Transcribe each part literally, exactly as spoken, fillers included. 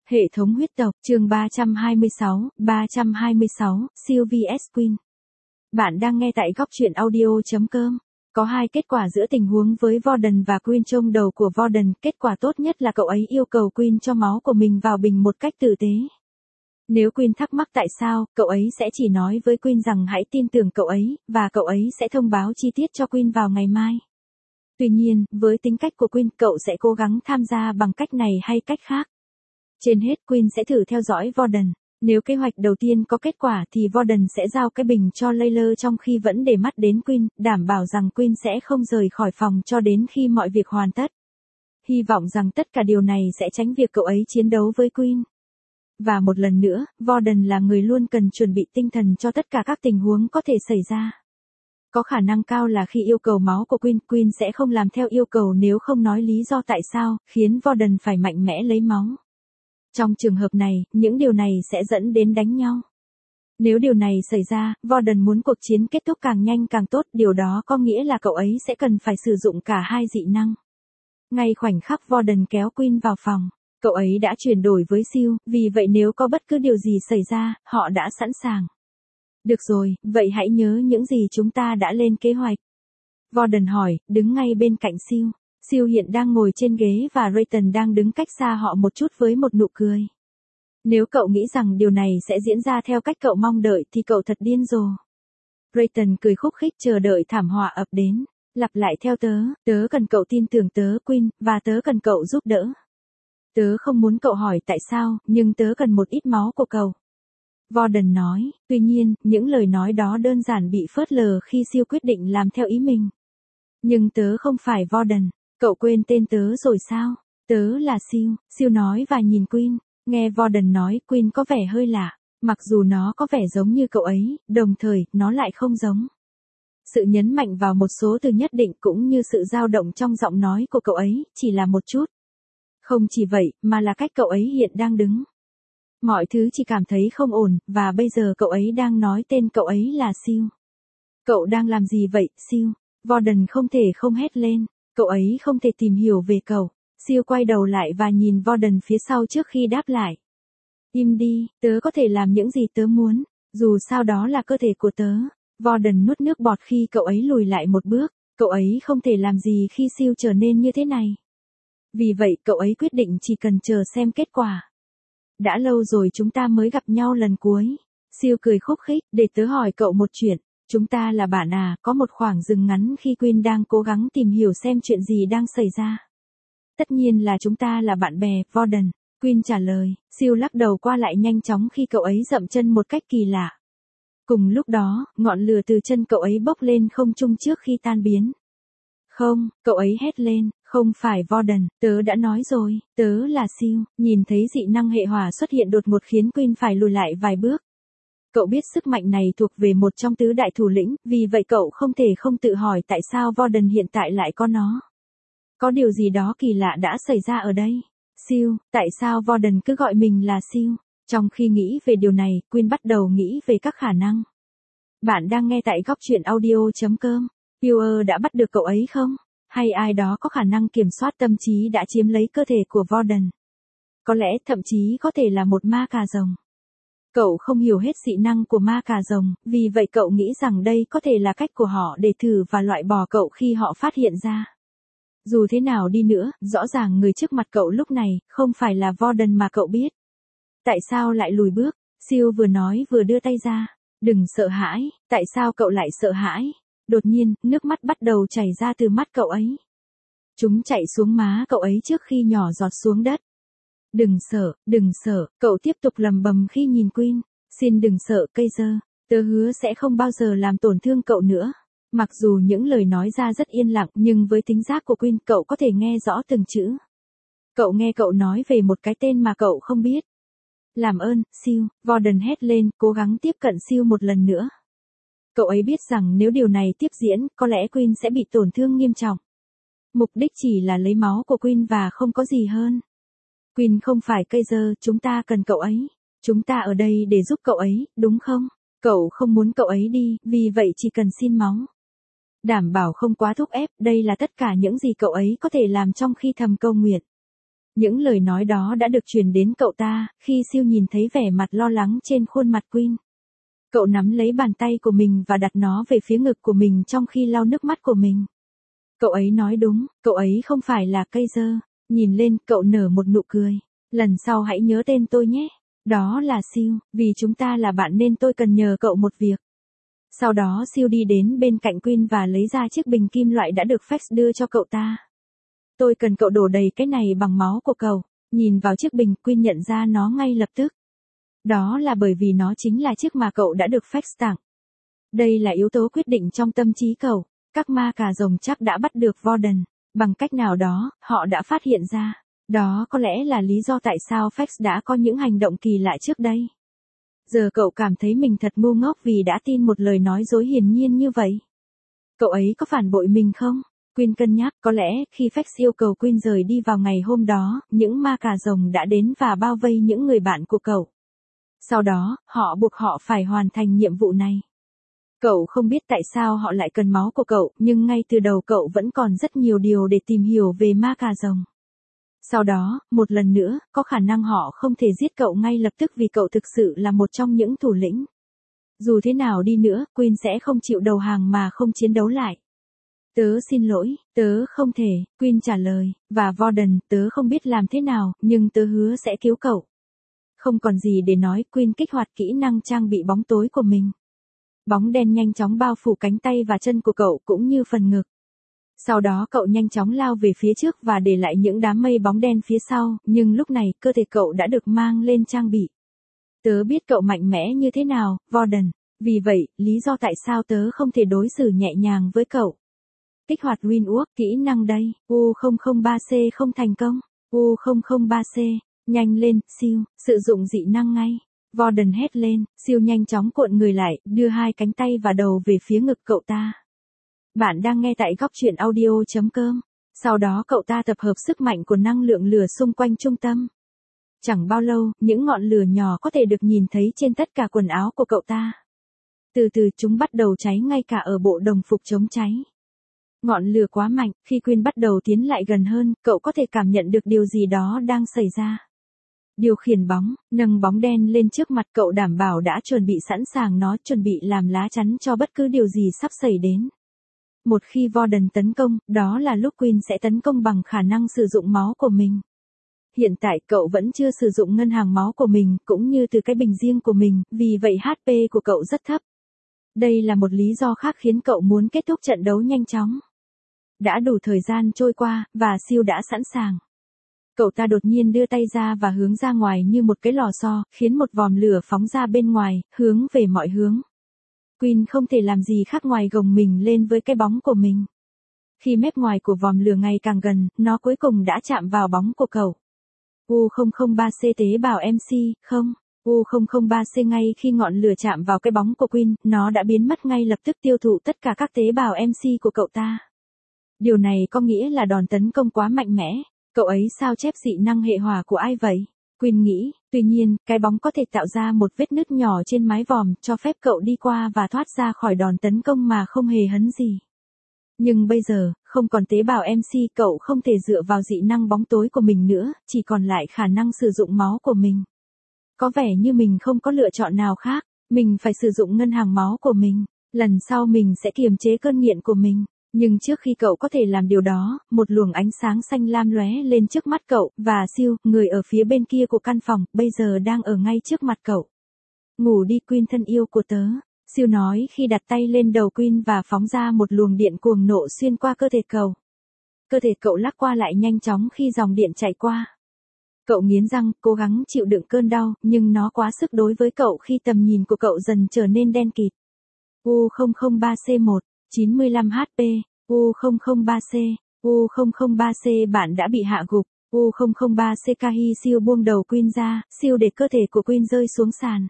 Hệ thống huyết tộc, chương ba trăm hai mươi sáu, ba trăm hai mươi sáu, siêu vs Queen. Bạn đang nghe tại góc truyện audio chấm com. Có hai kết quả giữa tình huống với Warden và Queen. Trong đầu của Warden, kết quả tốt nhất là cậu ấy yêu cầu Queen cho máu của mình vào bình một cách tử tế. Nếu Queen thắc mắc tại sao, cậu ấy sẽ chỉ nói với Queen rằng hãy tin tưởng cậu ấy, và cậu ấy sẽ thông báo chi tiết cho Queen vào ngày mai. Tuy nhiên, với tính cách của Queen, cậu sẽ cố gắng tham gia bằng cách này hay cách khác. Trên hết, Queen sẽ thử theo dõi Warden. Nếu kế hoạch đầu tiên có kết quả thì Warden sẽ giao cái bình cho Layla trong khi vẫn để mắt đến Queen, đảm bảo rằng Queen sẽ không rời khỏi phòng cho đến khi mọi việc hoàn tất. Hy vọng rằng tất cả điều này sẽ tránh việc cậu ấy chiến đấu với Queen. Và một lần nữa, Warden là người luôn cần chuẩn bị tinh thần cho tất cả các tình huống có thể xảy ra. Có khả năng cao là khi yêu cầu máu của Queen, Queen sẽ không làm theo yêu cầu nếu không nói lý do tại sao, khiến Warden phải mạnh mẽ lấy máu. Trong trường hợp này, những điều này sẽ dẫn đến đánh nhau. Nếu điều này xảy ra, Warden muốn cuộc chiến kết thúc càng nhanh càng tốt, điều đó có nghĩa là cậu ấy sẽ cần phải sử dụng cả hai dị năng. Ngay khoảnh khắc Warden kéo Queen vào phòng, cậu ấy đã chuyển đổi với siêu, vì vậy nếu có bất cứ điều gì xảy ra, họ đã sẵn sàng. Được rồi, vậy hãy nhớ những gì chúng ta đã lên kế hoạch. Warden hỏi, đứng ngay bên cạnh siêu. Siêu hiện đang ngồi trên ghế và Rayton đang đứng cách xa họ một chút với một nụ cười. Nếu cậu nghĩ rằng điều này sẽ diễn ra theo cách cậu mong đợi thì cậu thật điên rồ. Rayton cười khúc khích chờ đợi thảm họa ập đến. Lặp lại theo tớ, tớ cần cậu tin tưởng tớ Queen, và tớ cần cậu giúp đỡ. Tớ không muốn cậu hỏi tại sao, nhưng tớ cần một ít máu của cậu. Warden nói, tuy nhiên, những lời nói đó đơn giản bị phớt lờ khi siêu quyết định làm theo ý mình. Nhưng tớ không phải Warden. Cậu quên tên tớ rồi sao? Tớ là siêu, siêu nói và nhìn Queen. Nghe Warden nói, Queen có vẻ hơi lạ. Mặc dù nó có vẻ giống như cậu ấy, đồng thời, nó lại không giống. Sự nhấn mạnh vào một số từ nhất định cũng như sự dao động trong giọng nói của cậu ấy, chỉ là một chút. Không chỉ vậy, mà là cách cậu ấy hiện đang đứng. Mọi thứ chỉ cảm thấy không ổn, và bây giờ cậu ấy đang nói tên cậu ấy là siêu. Cậu đang làm gì vậy, siêu? Warden không thể không hét lên. Cậu ấy không thể tìm hiểu về cậu. Siêu quay đầu lại và nhìn Warden phía sau trước khi đáp lại. Im đi, tớ có thể làm những gì tớ muốn. Dù sao đó là cơ thể của tớ. Warden nuốt nước bọt khi cậu ấy lùi lại một bước. Cậu ấy không thể làm gì khi siêu trở nên như thế này. Vì vậy cậu ấy quyết định chỉ cần chờ xem kết quả. Đã lâu rồi chúng ta mới gặp nhau lần cuối. Siêu cười khúc khích, để tớ hỏi cậu một chuyện. Chúng ta là bạn à, có một khoảng dừng ngắn khi Queen đang cố gắng tìm hiểu xem chuyện gì đang xảy ra. Tất nhiên là chúng ta là bạn bè, Warden. Queen trả lời, siêu lắc đầu qua lại nhanh chóng khi cậu ấy dậm chân một cách kỳ lạ. Cùng lúc đó, ngọn lửa từ chân cậu ấy bốc lên không trung trước khi tan biến. Không, cậu ấy hét lên, không phải Warden, tớ đã nói rồi, tớ là siêu. Nhìn thấy dị năng hệ hỏa xuất hiện đột ngột khiến Queen phải lùi lại vài bước. Cậu biết sức mạnh này thuộc về một trong tứ đại thủ lĩnh, vì vậy cậu không thể không tự hỏi tại sao Warden hiện tại lại có nó. Có điều gì đó kỳ lạ đã xảy ra ở đây. Siêu, tại sao Warden cứ gọi mình là siêu? Trong khi nghĩ về điều này, Queen bắt đầu nghĩ về các khả năng. Bạn đang nghe tại góc truyện audio chấm com. Viewer đã bắt được cậu ấy không? Hay ai đó có khả năng kiểm soát tâm trí đã chiếm lấy cơ thể của Warden? Có lẽ thậm chí có thể là một ma cà rồng. Cậu không hiểu hết dị năng của ma cà rồng, vì vậy cậu nghĩ rằng đây có thể là cách của họ để thử và loại bỏ cậu khi họ phát hiện ra. Dù thế nào đi nữa, rõ ràng người trước mặt cậu lúc này, không phải là Warden mà cậu biết. Tại sao lại lùi bước? Siêu vừa nói vừa đưa tay ra. Đừng sợ hãi, tại sao cậu lại sợ hãi? Đột nhiên, nước mắt bắt đầu chảy ra từ mắt cậu ấy. Chúng chạy xuống má cậu ấy trước khi nhỏ giọt xuống đất. Đừng sợ, đừng sợ, cậu tiếp tục lầm bầm khi nhìn Queen. Xin đừng sợ cây dơ, tớ hứa sẽ không bao giờ làm tổn thương cậu nữa. Mặc dù những lời nói ra rất yên lặng nhưng với tính giác của Queen cậu có thể nghe rõ từng chữ. Cậu nghe cậu nói về một cái tên mà cậu không biết. Làm ơn, siêu, Warden hét lên, cố gắng tiếp cận siêu một lần nữa. Cậu ấy biết rằng nếu điều này tiếp diễn, có lẽ Queen sẽ bị tổn thương nghiêm trọng. Mục đích chỉ là lấy máu của Queen và không có gì hơn. Queen không phải cây dơ, chúng ta cần cậu ấy. Chúng ta ở đây để giúp cậu ấy, đúng không? Cậu không muốn cậu ấy đi, vì vậy chỉ cần xin máu. Đảm bảo không quá thúc ép, đây là tất cả những gì cậu ấy có thể làm trong khi thầm cầu nguyện. Những lời nói đó đã được truyền đến cậu ta, khi Siêu nhìn thấy vẻ mặt lo lắng trên khuôn mặt Queen. Cậu nắm lấy bàn tay của mình và đặt nó về phía ngực của mình trong khi lau nước mắt của mình. Cậu ấy nói đúng, cậu ấy không phải là cây dơ. Nhìn lên, cậu nở một nụ cười. Lần sau hãy nhớ tên tôi nhé. Đó là Siêu, vì chúng ta là bạn nên tôi cần nhờ cậu một việc. Sau đó Siêu đi đến bên cạnh Queen và lấy ra chiếc bình kim loại đã được Fax đưa cho cậu ta. Tôi cần cậu đổ đầy cái này bằng máu của cậu. Nhìn vào chiếc bình, Queen nhận ra nó ngay lập tức. Đó là bởi vì nó chính là chiếc mà cậu đã được Fax tặng. Đây là yếu tố quyết định trong tâm trí cậu. Các ma cà rồng chắc đã bắt được Warden. Bằng cách nào đó, họ đã phát hiện ra. Đó có lẽ là lý do tại sao Fax đã có những hành động kỳ lạ trước đây. Giờ cậu cảm thấy mình thật ngu ngốc vì đã tin một lời nói dối hiển nhiên như vậy. Cậu ấy có phản bội mình không? Queen cân nhắc, có lẽ khi Fax yêu cầu Queen rời đi vào ngày hôm đó, những ma cà rồng đã đến và bao vây những người bạn của cậu. Sau đó, họ buộc họ phải hoàn thành nhiệm vụ này. Cậu không biết tại sao họ lại cần máu của cậu, nhưng ngay từ đầu cậu vẫn còn rất nhiều điều để tìm hiểu về ma cà rồng. Sau đó, một lần nữa, có khả năng họ không thể giết cậu ngay lập tức vì cậu thực sự là một trong những thủ lĩnh. Dù thế nào đi nữa, Queen sẽ không chịu đầu hàng mà không chiến đấu lại. Tớ xin lỗi, tớ không thể, Queen trả lời, và Warden, tớ không biết làm thế nào, nhưng tớ hứa sẽ cứu cậu. Không còn gì để nói, Queen kích hoạt kỹ năng trang bị bóng tối của mình. Bóng đen nhanh chóng bao phủ cánh tay và chân của cậu cũng như phần ngực. Sau đó cậu nhanh chóng lao về phía trước và để lại những đám mây bóng đen phía sau, nhưng lúc này cơ thể cậu đã được mang lên trang bị. Tớ biết cậu mạnh mẽ như thế nào, Warden. Vì vậy, lý do tại sao tớ không thể đối xử nhẹ nhàng với cậu. Kích hoạt Winwalk, kỹ năng đây, U không không ba C không thành công, U không không ba C, nhanh lên, Siêu, sử dụng dị năng ngay. Warden hét lên, Siêu nhanh chóng cuộn người lại, đưa hai cánh tay và đầu về phía ngực cậu ta. Bạn đang nghe tại góc truyện audio chấm com. Sau đó cậu ta tập hợp sức mạnh của năng lượng lửa xung quanh trung tâm. Chẳng bao lâu, những ngọn lửa nhỏ có thể được nhìn thấy trên tất cả quần áo của cậu ta. Từ từ chúng bắt đầu cháy ngay cả ở bộ đồng phục chống cháy. Ngọn lửa quá mạnh, khi Queen bắt đầu tiến lại gần hơn, cậu có thể cảm nhận được điều gì đó đang xảy ra. Điều khiển bóng, nâng bóng đen lên trước mặt cậu đảm bảo đã chuẩn bị sẵn sàng nó chuẩn bị làm lá chắn cho bất cứ điều gì sắp xảy đến. Một khi Warden tấn công, đó là lúc Queen sẽ tấn công bằng khả năng sử dụng máu của mình. Hiện tại cậu vẫn chưa sử dụng ngân hàng máu của mình, cũng như từ cái bình riêng của mình, vì vậy hát pê của cậu rất thấp. Đây là một lý do khác khiến cậu muốn kết thúc trận đấu nhanh chóng. Đã đủ thời gian trôi qua, và Siêu đã sẵn sàng. Cậu ta đột nhiên đưa tay ra và hướng ra ngoài như một cái lò xo, khiến một vòm lửa phóng ra bên ngoài, hướng về mọi hướng. Queen không thể làm gì khác ngoài gồng mình lên với cái bóng của mình. Khi mép ngoài của vòm lửa ngày càng gần, nó cuối cùng đã chạm vào bóng của cậu. U không không ba C tế bào em xê, không. U không không ba C ngay khi ngọn lửa chạm vào cái bóng của Queen, nó đã biến mất ngay lập tức tiêu thụ tất cả các tế bào em xê của cậu ta. Điều này có nghĩa là đòn tấn công quá mạnh mẽ. Cậu ấy sao chép dị năng hệ hỏa của ai vậy? Queen nghĩ, tuy nhiên, cái bóng có thể tạo ra một vết nứt nhỏ trên mái vòm, cho phép cậu đi qua và thoát ra khỏi đòn tấn công mà không hề hấn gì. Nhưng bây giờ, không còn tế bào em xê, cậu không thể dựa vào dị năng bóng tối của mình nữa, chỉ còn lại khả năng sử dụng máu của mình. Có vẻ như mình không có lựa chọn nào khác, mình phải sử dụng ngân hàng máu của mình. Lần sau mình sẽ kiềm chế cơn nghiện của mình. Nhưng trước khi cậu có thể làm điều đó, một luồng ánh sáng xanh lam lóe lên trước mắt cậu, và Siêu, người ở phía bên kia của căn phòng, bây giờ đang ở ngay trước mặt cậu. Ngủ đi Queen thân yêu của tớ, Siêu nói khi đặt tay lên đầu Queen và phóng ra một luồng điện cuồng nộ xuyên qua cơ thể cậu. Cơ thể cậu lắc qua lại nhanh chóng khi dòng điện chạy qua. Cậu nghiến răng, cố gắng chịu đựng cơn đau, nhưng nó quá sức đối với cậu khi tầm nhìn của cậu dần trở nên đen kịt. U không không ba C một, chín mươi lăm H P, U không không ba C, U không không ba C bạn đã bị hạ gục, U không không ba C Kahi Siêu buông đầu Queen ra, Siêu để cơ thể của Queen rơi xuống sàn.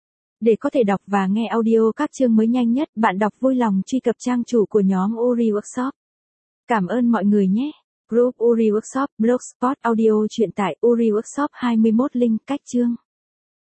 Để có thể đọc và nghe audio các chương mới nhanh nhất, bạn đọc vui lòng truy cập trang chủ của nhóm Uri Workshop. Cảm ơn mọi người nhé. Group Uri Workshop, Blogspot, audio truyện tải Uri Workshop hai mươi mốt link cách chương.